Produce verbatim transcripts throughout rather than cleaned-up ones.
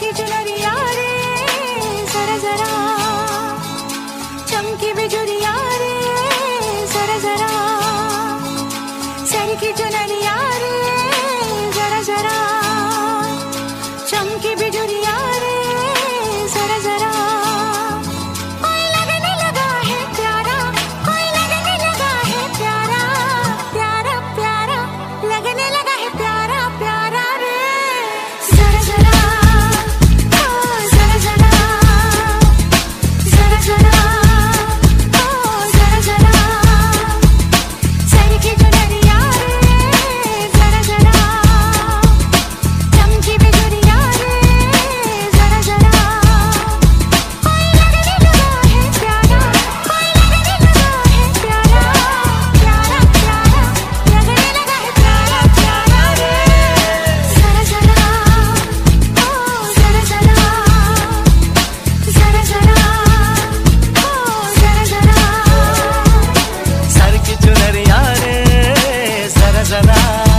की चुनरिया रे जरा जरा, चमकी बिजुरिया रे जरा जरा, सर की चुनरिया रे जरा जरा, चमकी बिजुरिया रे जरा जरा। कोई लगने लगा है प्यारा, कोई लगने लगा है प्यारा, प्यारा प्यारा लगने लगा है प्यारा प्यारा रे जरा जरा, ओ जरा जरा, जरा जरा, ओ जरा जरा, सर की चुनरिया रे जरा जरा, चमकी बिजुरिया रे जरा जरा। कोई लगने लगा है प्यारा, कोई लगने लगा है प्यारा, प्यारा प्यारा लगने लगा है प्यारा प्यारा रे जरा जरा, ओ जरा जरा, जरा जरा, ओ जरा जरा। सर की चुनरिया रे जरा जरा,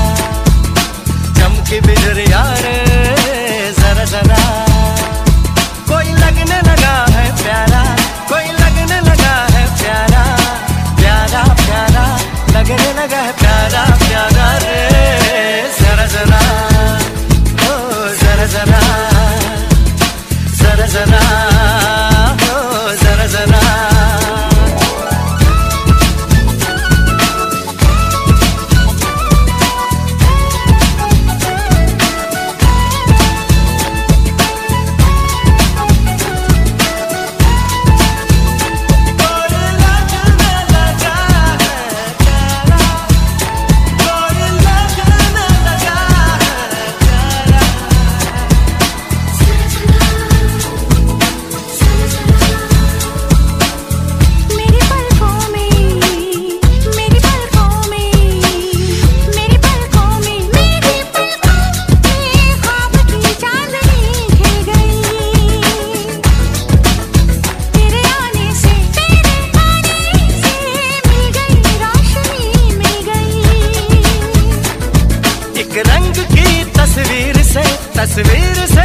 चमकी बिजुरिया रे जरा जरा। कोई लगने लगा है प्यारा, कोई लगने लगा है प्यारा, प्यारा प्यारा लगने लगा है प्यारा प्यारा रे जरा जरा, ओ जरा जरा, जरा जरा, ओ जरा जरा। मेरी पलकों में, मेरी पलकों में, मेरी पलकों में, मेरी पलकों में ख्वाब की चांदनी खिल गई। तेरे आने से, तेरे आने से मिल गई रोशनी, मिल गई। एक रंग की तस्वीर से, तस्वीर से